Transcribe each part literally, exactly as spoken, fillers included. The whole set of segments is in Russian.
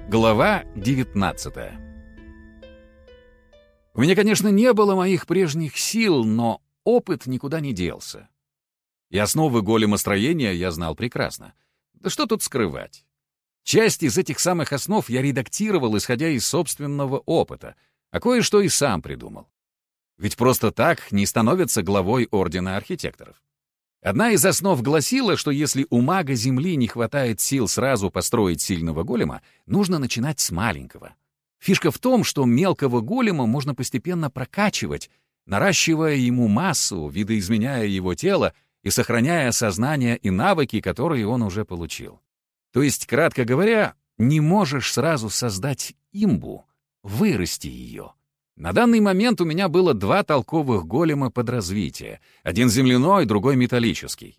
Глава девятнадцатая. У меня, конечно, не было моих прежних сил, но опыт никуда не делся. И основы големостроения я знал прекрасно. Да что тут скрывать? Часть из этих самых основ я редактировал, исходя из собственного опыта, а кое-что и сам придумал. Ведь просто так не становятся главой Ордена Архитекторов. Одна из основ гласила, что если у мага Земли не хватает сил сразу построить сильного голема, нужно начинать с маленького. Фишка в том, что мелкого голема можно постепенно прокачивать, наращивая ему массу, видоизменяя его тело и сохраняя сознание и навыки, которые он уже получил. То есть, кратко говоря, не можешь сразу создать имбу, вырасти ее. На данный момент у меня было два толковых голема под развитие, один земляной, другой металлический.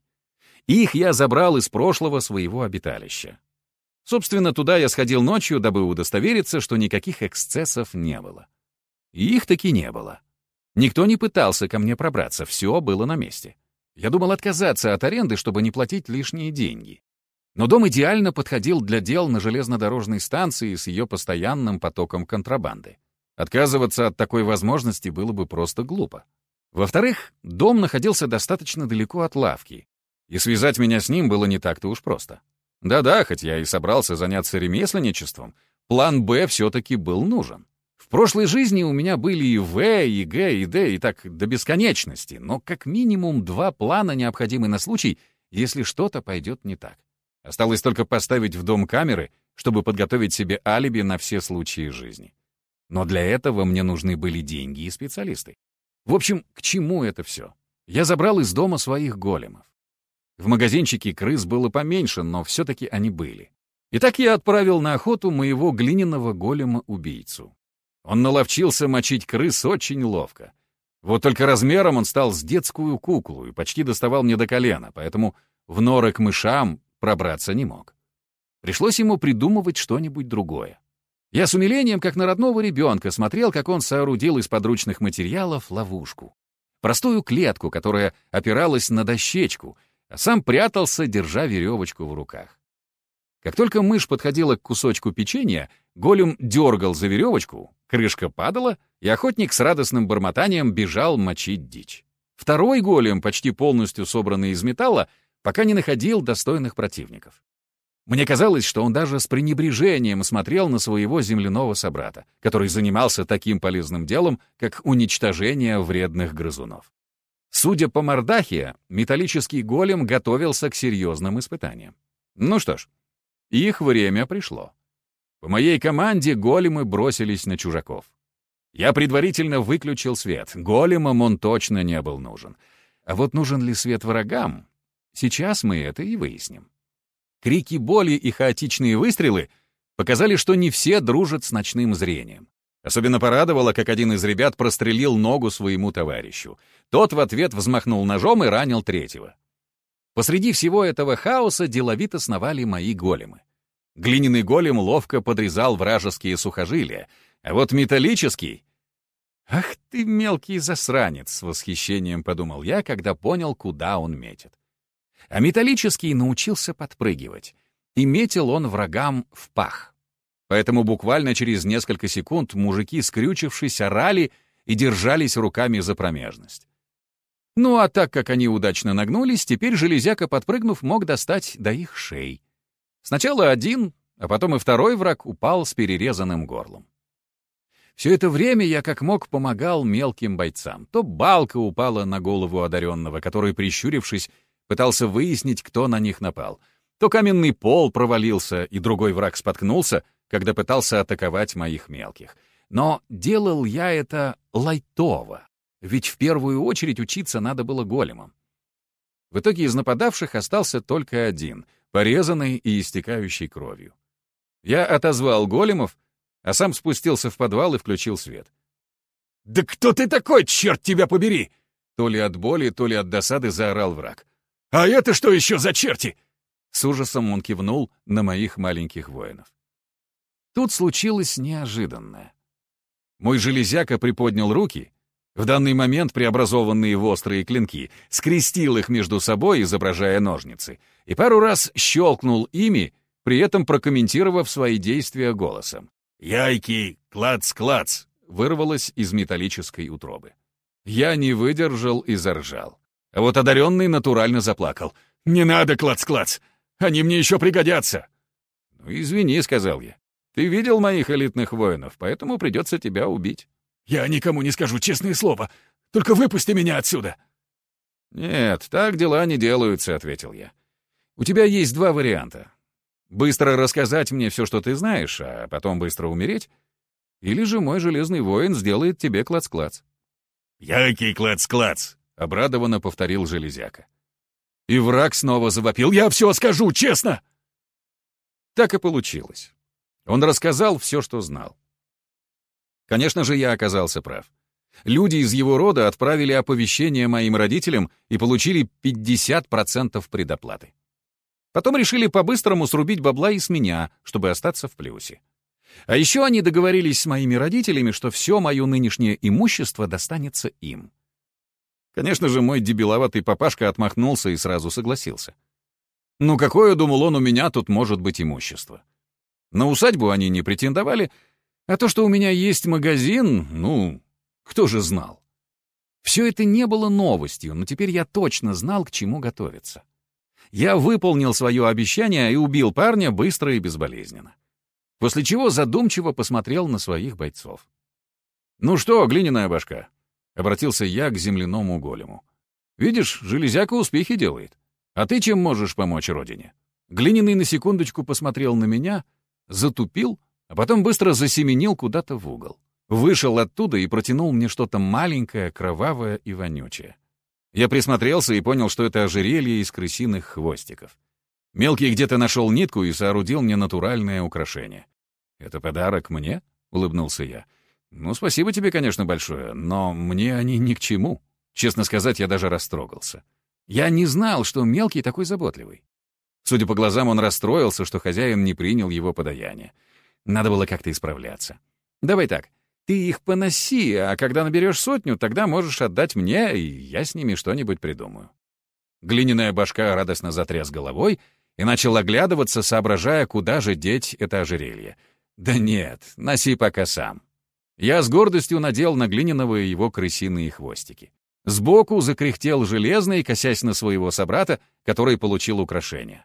Их я забрал из прошлого своего обиталища. Собственно, туда я сходил ночью, дабы удостовериться, что никаких эксцессов не было. И их таки не было. Никто не пытался ко мне пробраться, все было на месте. Я думал отказаться от аренды, чтобы не платить лишние деньги. Но дом идеально подходил для дел на железнодорожной станции с ее постоянным потоком контрабанды. Отказываться от такой возможности было бы просто глупо. Во-вторых, дом находился достаточно далеко от лавки, и связать меня с ним было не так-то уж просто. Да-да, хоть я и собрался заняться ремесленничеством, план «Б» все-таки был нужен. В прошлой жизни у меня были и В, и Г, и Д, и так до бесконечности, но как минимум два плана необходимы на случай, если что-то пойдет не так. Осталось только поставить в дом камеры, чтобы подготовить себе алиби на все случаи жизни. Но для этого мне нужны были деньги и специалисты. В общем, к чему это все? Я забрал из дома своих големов. В магазинчике крыс было поменьше, но все-таки они были. Итак, я отправил на охоту моего глиняного голема-убийцу. Он наловчился мочить крыс очень ловко. Вот только размером он стал с детскую куклу и почти доставал мне до колена, поэтому в норы к мышам пробраться не мог. Пришлось ему придумывать что-нибудь другое. Я с умилением, как на родного ребенка, смотрел, как он соорудил из подручных материалов ловушку. Простую клетку, которая опиралась на дощечку, а сам прятался, держа веревочку в руках. Как только мышь подходила к кусочку печенья, голем дергал за веревочку, крышка падала, и охотник с радостным бормотанием бежал мочить дичь. Второй голем, почти полностью собранный из металла, пока не находил достойных противников. Мне казалось, что он даже с пренебрежением смотрел на своего земляного собрата, который занимался таким полезным делом, как уничтожение вредных грызунов. Судя по мордахе, металлический голем готовился к серьезным испытаниям. Ну что ж, их время пришло. По моей команде големы бросились на чужаков. Я предварительно выключил свет, големам он точно не был нужен. А вот нужен ли свет врагам? Сейчас мы это и выясним. Крики боли и хаотичные выстрелы показали, что не все дружат с ночным зрением. Особенно порадовало, как один из ребят прострелил ногу своему товарищу. Тот в ответ взмахнул ножом и ранил третьего. Посреди всего этого хаоса деловито сновали мои големы. Глиняный голем ловко подрезал вражеские сухожилия, а вот металлический... «Ах ты, мелкий засранец!» — с восхищением подумал я, когда понял, куда он метит. А металлический научился подпрыгивать, и метил он врагам в пах. Поэтому буквально через несколько секунд мужики, скрючившись, орали и держались руками за промежность. Ну а так как они удачно нагнулись, теперь железяка, подпрыгнув, мог достать до их шеи. Сначала один, а потом и второй враг упал с перерезанным горлом. Все это время я как мог помогал мелким бойцам. То балка упала на голову одаренного, который, прищурившись, пытался выяснить, кто на них напал. То каменный пол провалился, и другой враг споткнулся, когда пытался атаковать моих мелких. Но делал я это лайтово, ведь в первую очередь учиться надо было големам. В итоге из нападавших остался только один, порезанный и истекающий кровью. Я отозвал големов, а сам спустился в подвал и включил свет. «Да кто ты такой, черт тебя побери!» То ли от боли, то ли от досады заорал враг. «А это что еще за черти?» С ужасом он кивнул на моих маленьких воинов. Тут случилось неожиданное. Мой железяка приподнял руки, в данный момент преобразованные в острые клинки, скрестил их между собой, изображая ножницы, и пару раз щелкнул ими, при этом прокомментировав свои действия голосом. «Яйки, клац-клац!» вырвалось из металлической утробы. Я не выдержал и заржал. А вот одаренный натурально заплакал. «Не надо, клац-клац! Они мне еще пригодятся!» «Ну, извини», — сказал я. «Ты видел моих элитных воинов, поэтому придется тебя убить». «Я никому не скажу, честное слово. Только выпусти меня отсюда!» «Нет, так дела не делаются», — ответил я. «У тебя есть два варианта. Быстро рассказать мне все, что ты знаешь, а потом быстро умереть, или же мой железный воин сделает тебе клац-клац». «Яйки, клац-клац!» — обрадованно повторил железяка. И враг снова завопил. «Я все скажу, честно!» Так и получилось. Он рассказал все, что знал. Конечно же, я оказался прав. Люди из его рода отправили оповещение моим родителям и получили пятьдесят процентов предоплаты. Потом решили по-быстрому срубить бабла и с меня, чтобы остаться в плюсе. А еще они договорились с моими родителями, что все мое нынешнее имущество достанется им. Конечно же, мой дебиловатый папашка отмахнулся и сразу согласился. Ну какое, думал он, у меня тут может быть имущество? На усадьбу они не претендовали, а то, что у меня есть магазин, ну, кто же знал? Все это не было новостью, но теперь я точно знал, к чему готовиться. Я выполнил свое обещание и убил парня быстро и безболезненно. После чего задумчиво посмотрел на своих бойцов. «Ну что, глиняная башка?» — обратился я к земляному голему. «Видишь, железяка успехи делает. А ты чем можешь помочь родине?» Глиняный на секундочку посмотрел на меня, затупил, а потом быстро засеменил куда-то в угол. Вышел оттуда и протянул мне что-то маленькое, кровавое и вонючее. Я присмотрелся и понял, что это ожерелье из крысиных хвостиков. Мелкий где-то нашел нитку и соорудил мне натуральное украшение. «Это подарок мне?» — улыбнулся я. «Ну, спасибо тебе, конечно, большое, но мне они ни к чему». Честно сказать, я даже растрогался. Я не знал, что Мелкий такой заботливый. Судя по глазам, он расстроился, что хозяин не принял его подаяние. Надо было как-то исправляться. «Давай так, ты их поноси, а когда наберешь сотню, тогда можешь отдать мне, и я с ними что-нибудь придумаю». Глиняная башка радостно затряс головой и начал оглядываться, соображая, куда же деть это ожерелье. «Да нет, носи пока сам». Я с гордостью надел на глиняного его крысиные хвостики. Сбоку закряхтел железный, косясь на своего собрата, который получил украшение.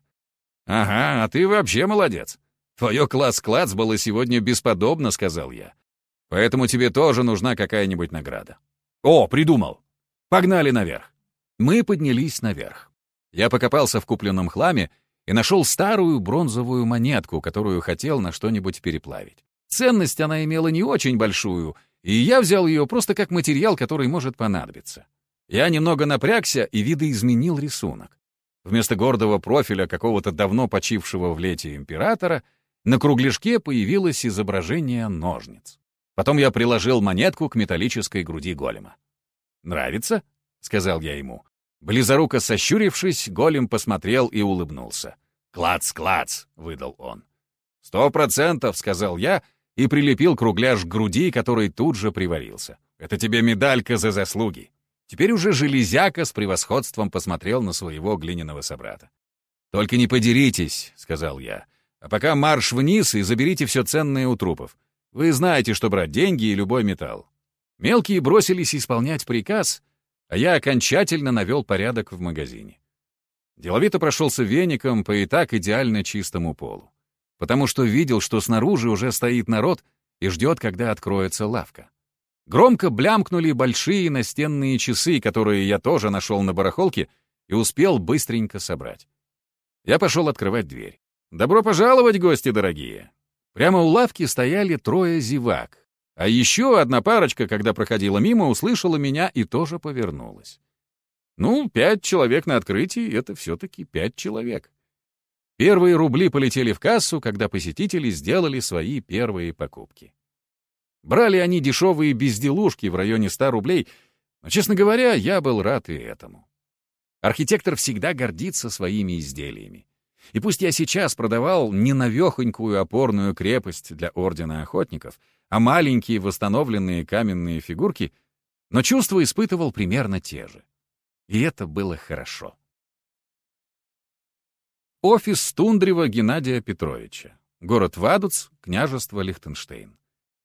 «Ага, а ты вообще молодец. Твое клац-клац было сегодня бесподобно», — сказал я. «Поэтому тебе тоже нужна какая-нибудь награда». «О, придумал! Погнали наверх!» Мы поднялись наверх. Я покопался в купленном хламе и нашел старую бронзовую монетку, которую хотел на что-нибудь переплавить. Ценность она имела не очень большую, и я взял ее просто как материал, который может понадобиться. Я немного напрягся и видоизменил рисунок. Вместо гордого профиля какого-то давно почившего в лете императора на кругляшке появилось изображение ножниц. Потом я приложил монетку к металлической груди голема. «Нравится?» — сказал я ему. Близоруко сощурившись, голем посмотрел и улыбнулся. «Клац-клац!» — выдал он. «Сто процентов!» — сказал я и прилепил кругляш к груди, который тут же приварился. «Это тебе медалька за заслуги!» Теперь уже железяка с превосходством посмотрел на своего глиняного собрата. «Только не подеритесь!» — сказал я. «А пока марш вниз и заберите все ценное у трупов. Вы знаете, что брать деньги и любой металл». Мелкие бросились исполнять приказ, а я окончательно навел порядок в магазине. Деловито прошелся веником по и так идеально чистому полу, потому что видел, что снаружи уже стоит народ и ждет, когда откроется лавка. Громко блямкнули большие настенные часы, которые я тоже нашел на барахолке и успел быстренько собрать. Я пошел открывать дверь. «Добро пожаловать, гости дорогие!» Прямо у лавки стояли трое зевак, а еще одна парочка, когда проходила мимо, услышала меня и тоже повернулась. Ну, пять человек на открытии — это все-таки пять человек. Первые рубли полетели в кассу, когда посетители сделали свои первые покупки. Брали они дешевые безделушки в районе ста рублей, но, честно говоря, я был рад и этому. Архитектор всегда гордится своими изделиями. И пусть я сейчас продавал не навехонькую опорную крепость для Ордена Охотников, а маленькие восстановленные каменные фигурки, но чувства испытывал примерно те же. И это было хорошо. офис Тундрева Геннадия Петровича. Город Вадуц, княжество Лихтенштейн.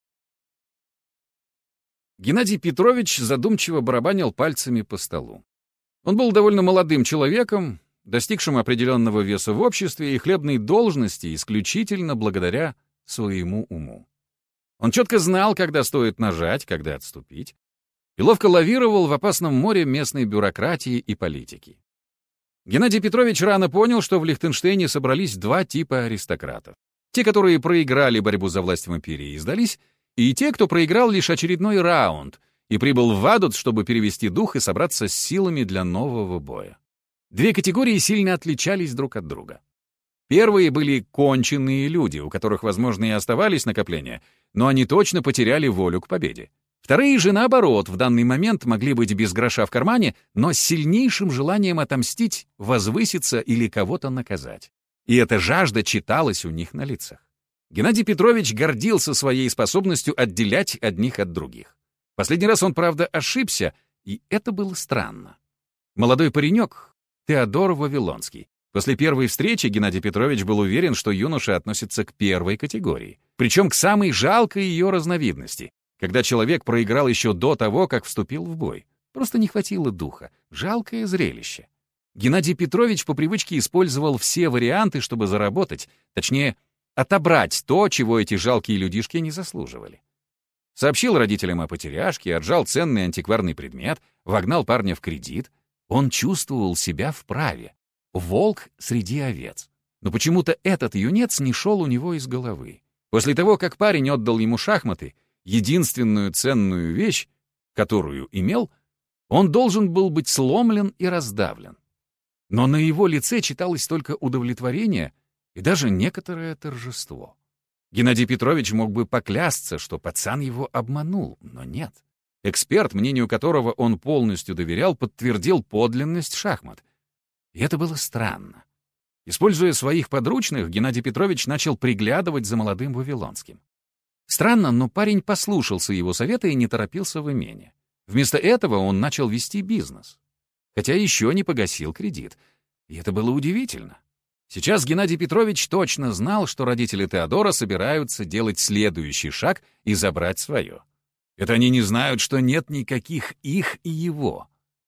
Геннадий Петрович задумчиво барабанил пальцами по столу. Он был довольно молодым человеком, достигшим определенного веса в обществе и хлебной должности исключительно благодаря своему уму. Он четко знал, когда стоит нажать, когда отступить, и ловко лавировал в опасном море местной бюрократии и политики. Геннадий Петрович рано понял, что в Лихтенштейне собрались два типа аристократов. Те, которые проиграли борьбу за власть в империи и сдались, и те, кто проиграл лишь очередной раунд и прибыл в Вадуц, чтобы перевести дух и собраться с силами для нового боя. Две категории сильно отличались друг от друга. Первые были конченые люди, у которых, возможно, и оставались накопления, но они точно потеряли волю к победе. Вторые же, наоборот, в данный момент могли быть без гроша в кармане, но с сильнейшим желанием отомстить, возвыситься или кого-то наказать. И эта жажда читалась у них на лицах. Геннадий Петрович гордился своей способностью отделять одних от других. Последний раз он, правда, ошибся, и это было странно. Молодой паренек, Теодор Вавилонский. После первой встречи Геннадий Петрович был уверен, что юноша относится к первой категории, причем к самой жалкой ее разновидности, когда человек проиграл еще до того, как вступил в бой. Просто не хватило духа. Жалкое зрелище. Геннадий Петрович по привычке использовал все варианты, чтобы заработать, точнее, отобрать то, чего эти жалкие людишки не заслуживали. Сообщил родителям о потеряшке, отжал ценный антикварный предмет, вогнал парня в кредит. Он чувствовал себя вправе. Волк среди овец. Но почему-то этот юнец не шел у него из головы. После того, как парень отдал ему шахматы, единственную ценную вещь, которую имел, он должен был быть сломлен и раздавлен. Но на его лице читалось только удовлетворение и даже некоторое торжество. Геннадий Петрович мог бы поклясться, что пацан его обманул, но нет. Эксперт, мнению которого он полностью доверял, подтвердил подлинность шахмат. И это было странно. Используя своих подручных, Геннадий Петрович начал приглядывать за молодым Вавилонским. Странно, но парень послушался его совета и не торопился в имение. Вместо этого он начал вести бизнес. Хотя еще не погасил кредит. И это было удивительно. Сейчас Геннадий Петрович точно знал, что родители Теодора собираются делать следующий шаг и забрать свое. Это они не знают, что нет никаких их и его.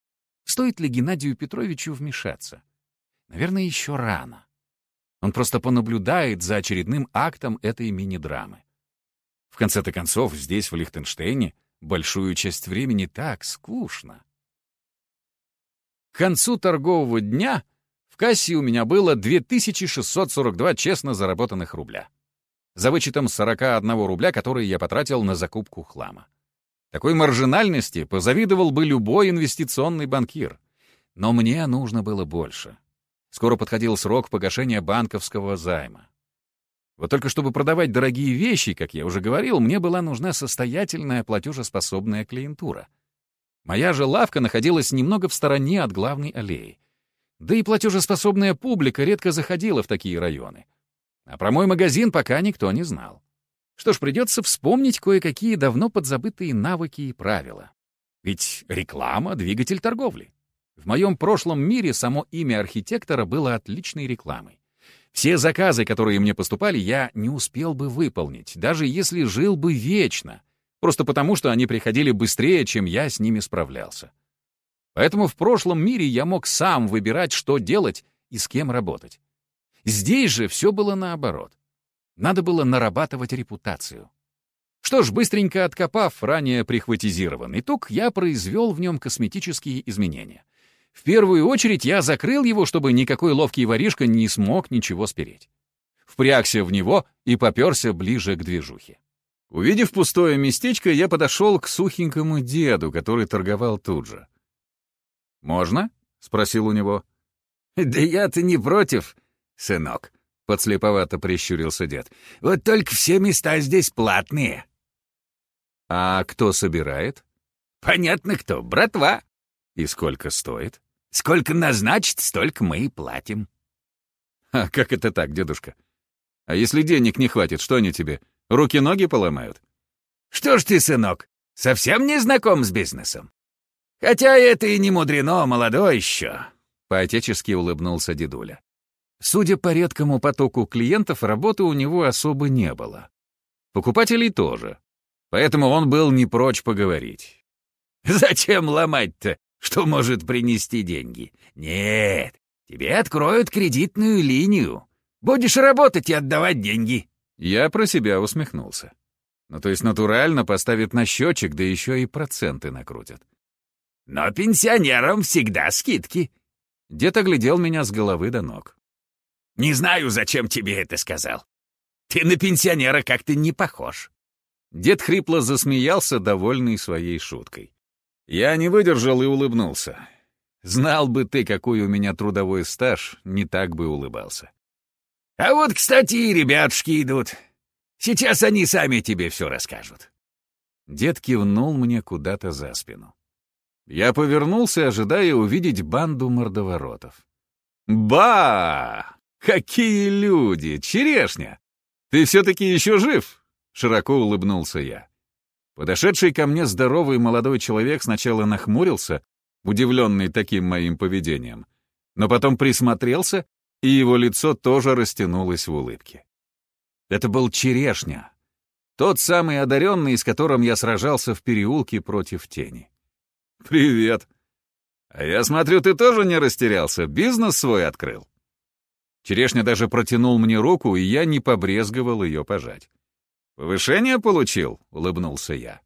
Стоит ли Геннадию Петровичу вмешаться? Наверное, еще рано. Он просто понаблюдает за очередным актом этой мини-драмы. В конце-то концов, здесь, в Лихтенштейне, большую часть времени так скучно. К концу торгового дня в кассе у меня было две тысячи шестьсот сорок два честно заработанных рубля. За вычетом сорока одного рубля, которые я потратил на закупку хлама. Такой маржинальности позавидовал бы любой инвестиционный банкир. Но мне нужно было больше. Скоро подходил срок погашения банковского займа. Вот только чтобы продавать дорогие вещи, как я уже говорил, мне была нужна состоятельная платежеспособная клиентура. Моя же лавка находилась немного в стороне от главной аллеи. Да и платежеспособная публика редко заходила в такие районы. А про мой магазин пока никто не знал. Что ж, придется вспомнить кое-какие давно подзабытые навыки и правила. Ведь реклама — двигатель торговли. В моем прошлом мире само имя архитектора было отличной рекламой. Все заказы, которые мне поступали, я не успел бы выполнить, даже если жил бы вечно, просто потому, что они приходили быстрее, чем я с ними справлялся. Поэтому в прошлом мире я мог сам выбирать, что делать и с кем работать. Здесь же все было наоборот. Надо было нарабатывать репутацию. Что ж, быстренько откопав ранее прихватизированный тук, я произвел в нем косметические изменения. В первую очередь я закрыл его, чтобы никакой ловкий воришка не смог ничего спереть. Впрягся в него и попёрся ближе к движухе. Увидев пустое местечко, я подошел к сухенькому деду, который торговал тут же. «Можно?» — спросил у него. «Да я-то не против, сынок», — подслеповато прищурился дед. «Вот только все места здесь платные». «А кто собирает?» «Понятно кто, братва». «И сколько стоит?» «Сколько назначит, столько мы и платим». «А как это так, дедушка? А если денег не хватит, что они тебе, руки-ноги поломают?» «Что ж ты, сынок, совсем не знаком с бизнесом? Хотя это и не мудрено, молодой еще», — поотечески улыбнулся дедуля. Судя по редкому потоку клиентов, работы у него особо не было. Покупателей тоже. Поэтому он был не прочь поговорить. «Зачем ломать-то, что может принести деньги? Нет, тебе откроют кредитную линию. Будешь работать и отдавать деньги». Я про себя усмехнулся. Ну, то есть натурально поставят на счетчик, да еще и проценты накрутят. «Но пенсионерам всегда скидки». Дед оглядел меня с головы до ног. «Не знаю, зачем тебе это сказал. Ты на пенсионера как-то не похож». Дед хрипло засмеялся, довольный своей шуткой. Я не выдержал и улыбнулся. Знал бы ты, какой у меня трудовой стаж, не так бы улыбался. «А вот, кстати, и ребятушки идут. Сейчас они сами тебе все расскажут». Дед кивнул мне куда-то за спину. Я повернулся, ожидая увидеть банду мордоворотов. «Ба! Какие люди! Черешня! Ты все-таки еще жив?» — широко улыбнулся я. Подошедший ко мне здоровый молодой человек сначала нахмурился, удивленный таким моим поведением, но потом присмотрелся, и его лицо тоже растянулось в улыбке. Это был Черешня, тот самый одаренный, с которым я сражался в переулке против тени. «Привет! А я смотрю, ты тоже не растерялся, бизнес свой открыл». Черешня даже протянул мне руку, и я не побрезговал ее пожать. «Повышение получил?» — улыбнулся я.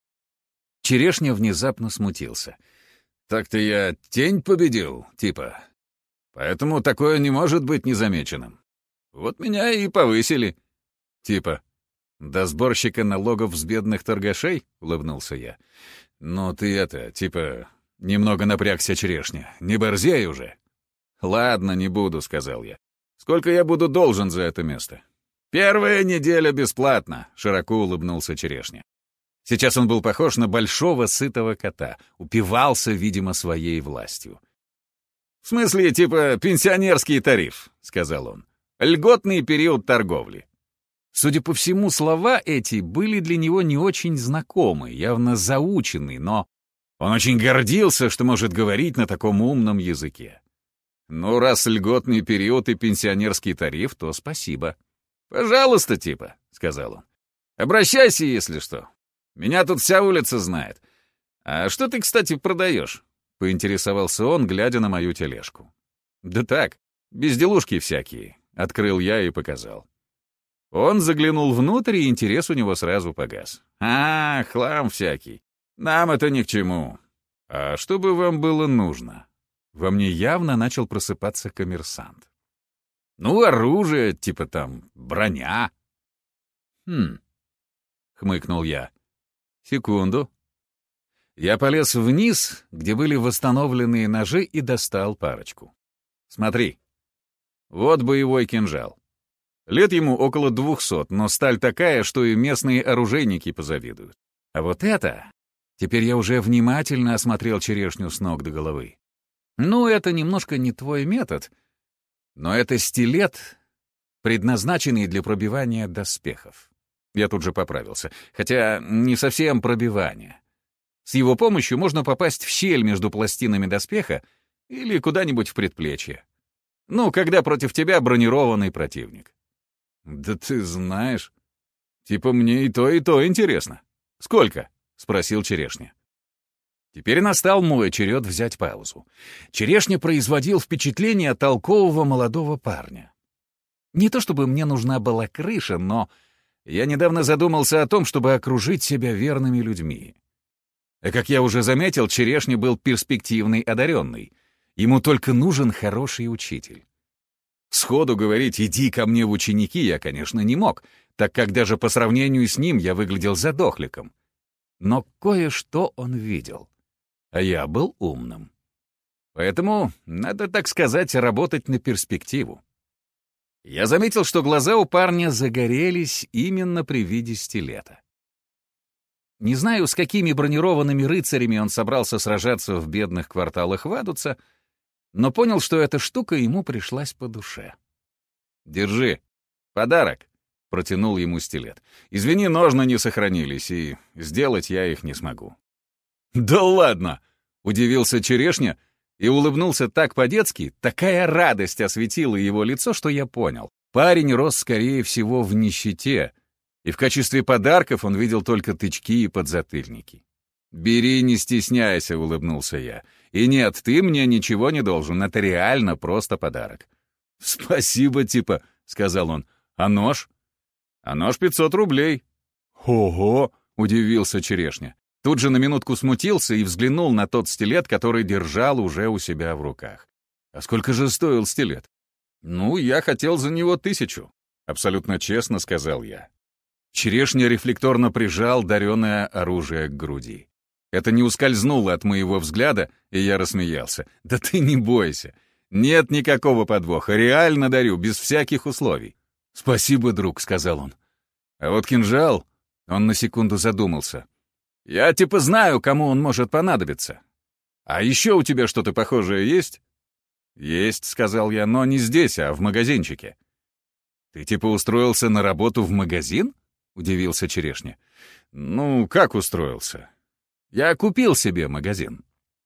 Черешня внезапно смутился. «Так-то я тень победил, типа. Поэтому такое не может быть незамеченным. Вот меня и повысили. Типа. До сборщика налогов с бедных торгашей?» — улыбнулся я. «Ну ты это, типа, немного напрягся, Черешня. Не борзей уже». «Ладно, не буду», — сказал я. «Сколько я буду должен за это место?» «Первая неделя бесплатно», — широко улыбнулся Черешня. Сейчас он был похож на большого сытого кота, упивался, видимо, своей властью. «В смысле, типа, пенсионерский тариф», — сказал он. «Льготный период торговли». Судя по всему, слова эти были для него не очень знакомы, явно заучены, но он очень гордился, что может говорить на таком умном языке. «Ну, раз льготный период и пенсионерский тариф, то спасибо». «Пожалуйста, типа», — сказал он. «Обращайся, если что. Меня тут вся улица знает. А что ты, кстати, продаешь?» — поинтересовался он, глядя на мою тележку. «Да так, безделушки всякие», — открыл я и показал. Он заглянул внутрь, и интерес у него сразу погас. «А, хлам всякий. Нам это ни к чему. А что бы вам было нужно?» Во мне явно начал просыпаться коммерсант. «Ну, оружие, типа там, броня». «Хм», — хмыкнул я. «Секунду». Я полез вниз, где были восстановленные ножи, и достал парочку. «Смотри. Вот боевой кинжал. Лет ему около двухсот, но сталь такая, что и местные оружейники позавидуют. А вот это...» Теперь я уже внимательно осмотрел Черешню с ног до головы. «Ну, это немножко не твой метод, но это стилет, предназначенный для пробивания доспехов». Я тут же поправился, хотя не совсем пробивание. С его помощью можно попасть в щель между пластинами доспеха или куда-нибудь в предплечье. Ну, когда против тебя бронированный противник. «Да ты знаешь, типа мне и то, и то интересно. Сколько?» — спросил Черешня. Теперь настал мой черед взять паузу. Черешня производил впечатление толкового молодого парня. Не то чтобы мне нужна была крыша, но я недавно задумался о том, чтобы окружить себя верными людьми. А как я уже заметил, Черешня был перспективный одаренный. Ему только нужен хороший учитель. Сходу говорить «иди ко мне в ученики» я, конечно, не мог, так как даже по сравнению с ним я выглядел задохликом. Но кое-что он видел. А я был умным. Поэтому надо, так сказать, работать на перспективу. Я заметил, что глаза у парня загорелись именно при виде стилета. Не знаю, с какими бронированными рыцарями он собрался сражаться в бедных кварталах Вадуца, но понял, что эта штука ему пришлась по душе. «Держи, подарок», — протянул ему стилет. «Извини, ножны не сохранились, и сделать я их не смогу». «Да ладно!» — удивился Черешня И улыбнулся так по-детски, такая радость осветила его лицо, что я понял. Парень рос, скорее всего, в нищете, и в качестве подарков он видел только тычки и подзатыльники. «Бери, не стесняйся», — улыбнулся я. «И нет, ты мне ничего не должен, это реально просто подарок». «Спасибо, типа», — сказал он. «А нож?» «А нож пятьсот рублей». «Ого!» — удивился Черешня. Тут же на минутку смутился и взглянул на тот стилет, который держал уже у себя в руках. «А сколько же стоил стилет?» «Ну, я хотел за него тысячу», — абсолютно честно сказал я. Черешня рефлекторно прижал дареное оружие к груди. Это не ускользнуло от моего взгляда, и я рассмеялся. «Да ты не бойся. Нет никакого подвоха. Реально дарю, без всяких условий». «Спасибо, друг», — сказал он. «А вот кинжал...» Он на секунду задумался. «Я типа знаю, кому он может понадобиться. А еще у тебя что-то похожее есть?» «Есть», — сказал я, — «но не здесь, а в магазинчике». «Ты типа устроился на работу в магазин?» — удивился Черешня. «Ну, как устроился? Я купил себе магазин».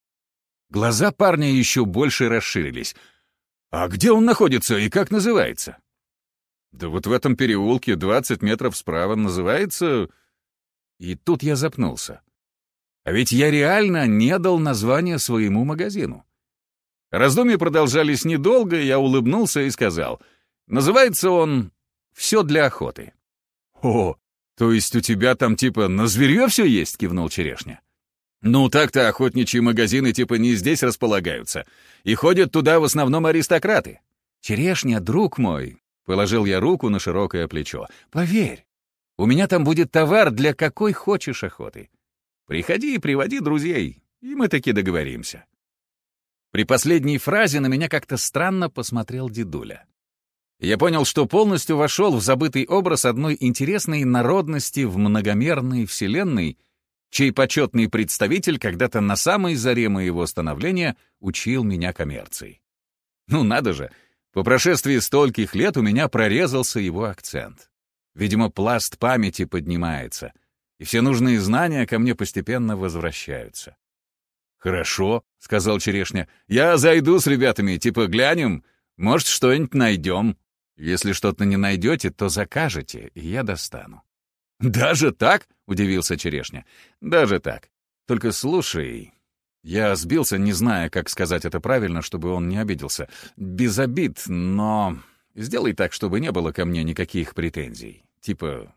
Глаза парня еще больше расширились. «А где он находится и как называется?» «Да вот в этом переулке, двадцать метров справа, называется...» И тут я запнулся. А ведь я реально не дал название своему магазину. Раздумья продолжались недолго, я улыбнулся и сказал, называется он «Все для охоты». «О, то есть у тебя там типа на зверье все есть?» — кивнул Черешня. «Ну так-то охотничьи магазины типа не здесь располагаются, и ходят туда в основном аристократы». «Черешня, друг мой», — положил я руку на широкое плечо, — «поверь, у меня там будет товар для какой хочешь охоты. Приходи и приводи друзей, и мы таки договоримся». При последней фразе на меня как-то странно посмотрел дедуля. Я понял, что полностью вошел в забытый образ одной интересной народности в многомерной вселенной, чей почетный представитель когда-то на самой заре моего становления учил меня коммерции. Ну надо же, по прошествии стольких лет у меня прорезался его акцент. Видимо, пласт памяти поднимается, и все нужные знания ко мне постепенно возвращаются. «Хорошо», — сказал Черешня, — «я зайду с ребятами, типа глянем, может, что-нибудь найдем. Если что-то не найдете, то закажете, и я достану». «Даже так?» — удивился Черешня. «Даже так. Только слушай...» Я сбился, не зная, как сказать это правильно, чтобы он не обиделся. «Без обид, но сделай так, чтобы не было ко мне никаких претензий. Типа...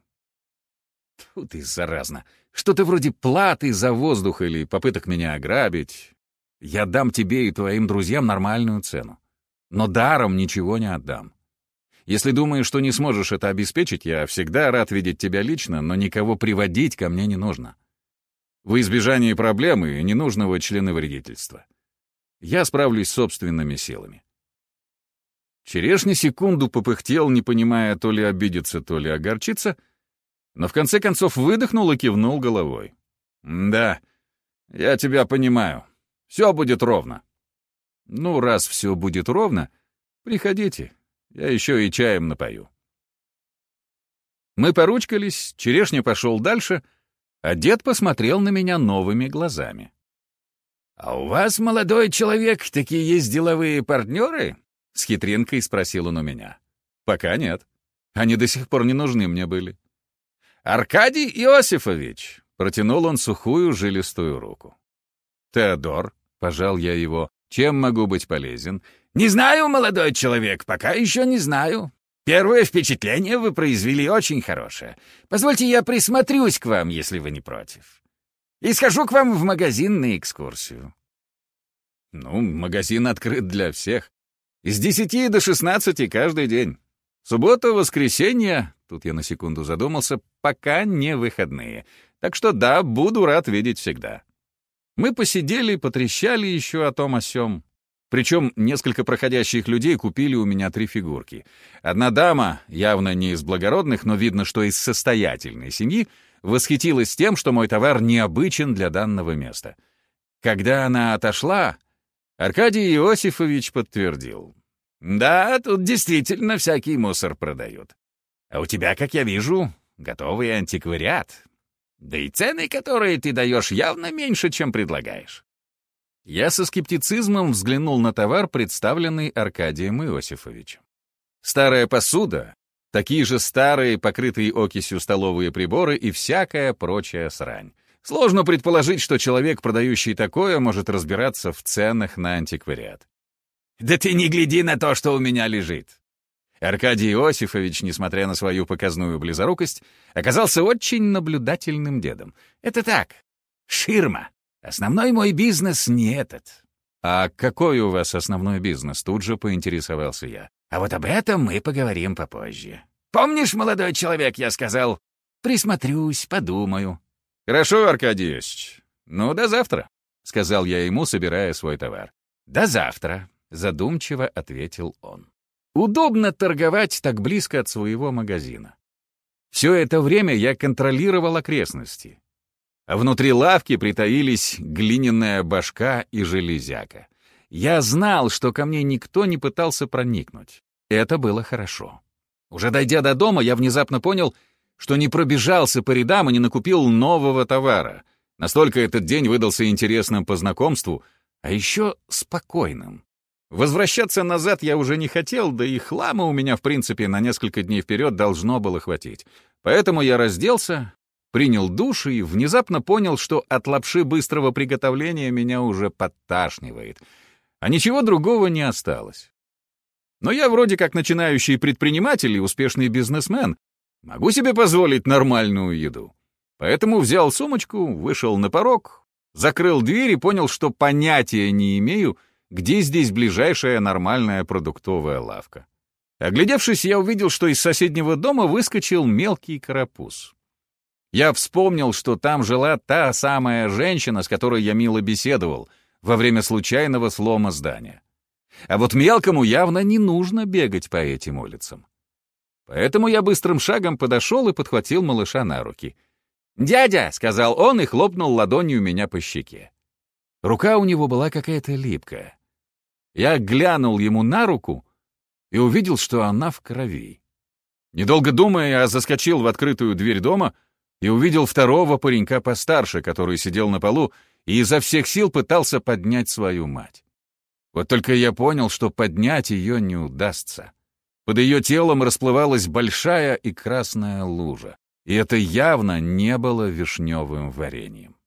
Тьфу ты, заразно. Что-то вроде платы за воздух или попыток меня ограбить. Я дам тебе и твоим друзьям нормальную цену. Но даром ничего не отдам. Если думаешь, что не сможешь это обеспечить, я всегда рад видеть тебя лично, но никого приводить ко мне не нужно. Во избежание проблемы и ненужного членовредительства. Я справлюсь собственными силами». Черешня секунду попыхтел, не понимая, то ли обидеться, то ли огорчиться, но в конце концов выдохнул и кивнул головой. «Да, я тебя понимаю. Все будет ровно». «Ну, раз все будет ровно, приходите, я еще и чаем напою». Мы поручкались, Черешня пошел дальше, а дед посмотрел на меня новыми глазами. «А у вас, молодой человек, такие есть деловые партнеры?» — с хитринкой спросил он у меня. «Пока нет. Они до сих пор не нужны мне были». «Аркадий Иосифович!» — протянул он сухую жилистую руку. «Теодор», — пожал я его, — «чем могу быть полезен?» «Не знаю, молодой человек, пока еще не знаю. Первое впечатление вы произвели очень хорошее. Позвольте, я присмотрюсь к вам, если вы не против. И схожу к вам в магазин на экскурсию». «Ну, магазин открыт для всех. С десяти до шестнадцати каждый день. Суббота, воскресенье, тут я на секунду задумался, пока не выходные. Так что да, буду рад видеть всегда». Мы посидели, потрещали еще о том о сём. Причем несколько проходящих людей купили у меня три фигурки. Одна дама, явно не из благородных, но видно, что из состоятельной семьи, восхитилась тем, что мой товар необычен для данного места. Когда она отошла, Аркадий Иосифович подтвердил. «Да, тут действительно всякий мусор продают. А у тебя, как я вижу, готовый антиквариат. Да и цены, которые ты даешь, явно меньше, чем предлагаешь». Я со скептицизмом взглянул на товар, представленный Аркадием Иосифовичем. Старая посуда, такие же старые, покрытые окисью столовые приборы и всякая прочая срань. Сложно предположить, что человек, продающий такое, может разбираться в ценах на антиквариат. «Да ты не гляди на то, что у меня лежит!» Аркадий Иосифович, несмотря на свою показную близорукость, оказался очень наблюдательным дедом. «Это так, ширма. Основной мой бизнес не этот». «А какой у вас основной бизнес?» — тут же поинтересовался я. «А вот об этом мы поговорим попозже. Помнишь, молодой человек, я сказал, присмотрюсь, подумаю». «Хорошо, Аркадий Иосифович. Ну, до завтра», — сказал я ему, собирая свой товар. «До завтра», — задумчиво ответил он. Удобно торговать так близко от своего магазина. Все это время я контролировал окрестности. А внутри лавки притаились глиняная башка и железяка. Я знал, что ко мне никто не пытался проникнуть. Это было хорошо. Уже дойдя до дома, я внезапно понял, что не пробежался по рядам и не накупил нового товара. Настолько этот день выдался интересным по знакомству, а еще спокойным. Возвращаться назад я уже не хотел, да и хлама у меня, в принципе, на несколько дней вперед должно было хватить. Поэтому я разделся, принял душ и внезапно понял, что от лапши быстрого приготовления меня уже подташнивает, а ничего другого не осталось. Но я вроде как начинающий предприниматель и успешный бизнесмен, могу себе позволить нормальную еду. Поэтому взял сумочку, вышел на порог, закрыл дверь и понял, что понятия не имею, где здесь ближайшая нормальная продуктовая лавка. Оглядевшись, я увидел, что из соседнего дома выскочил мелкий карапуз. Я вспомнил, что там жила та самая женщина, с которой я мило беседовал во время случайного слома здания. А вот мелкому явно не нужно бегать по этим улицам. Поэтому я быстрым шагом подошел и подхватил малыша на руки. «Дядя!» — сказал он и хлопнул ладонью меня по щеке. Рука у него была какая-то липкая. Я глянул ему на руку и увидел, что она в крови. Недолго думая, я заскочил в открытую дверь дома и увидел второго паренька постарше, который сидел на полу и изо всех сил пытался поднять свою мать. Вот только я понял, что поднять ее не удастся. Под ее телом расплывалась большая и красная лужа, и это явно не было вишневым вареньем.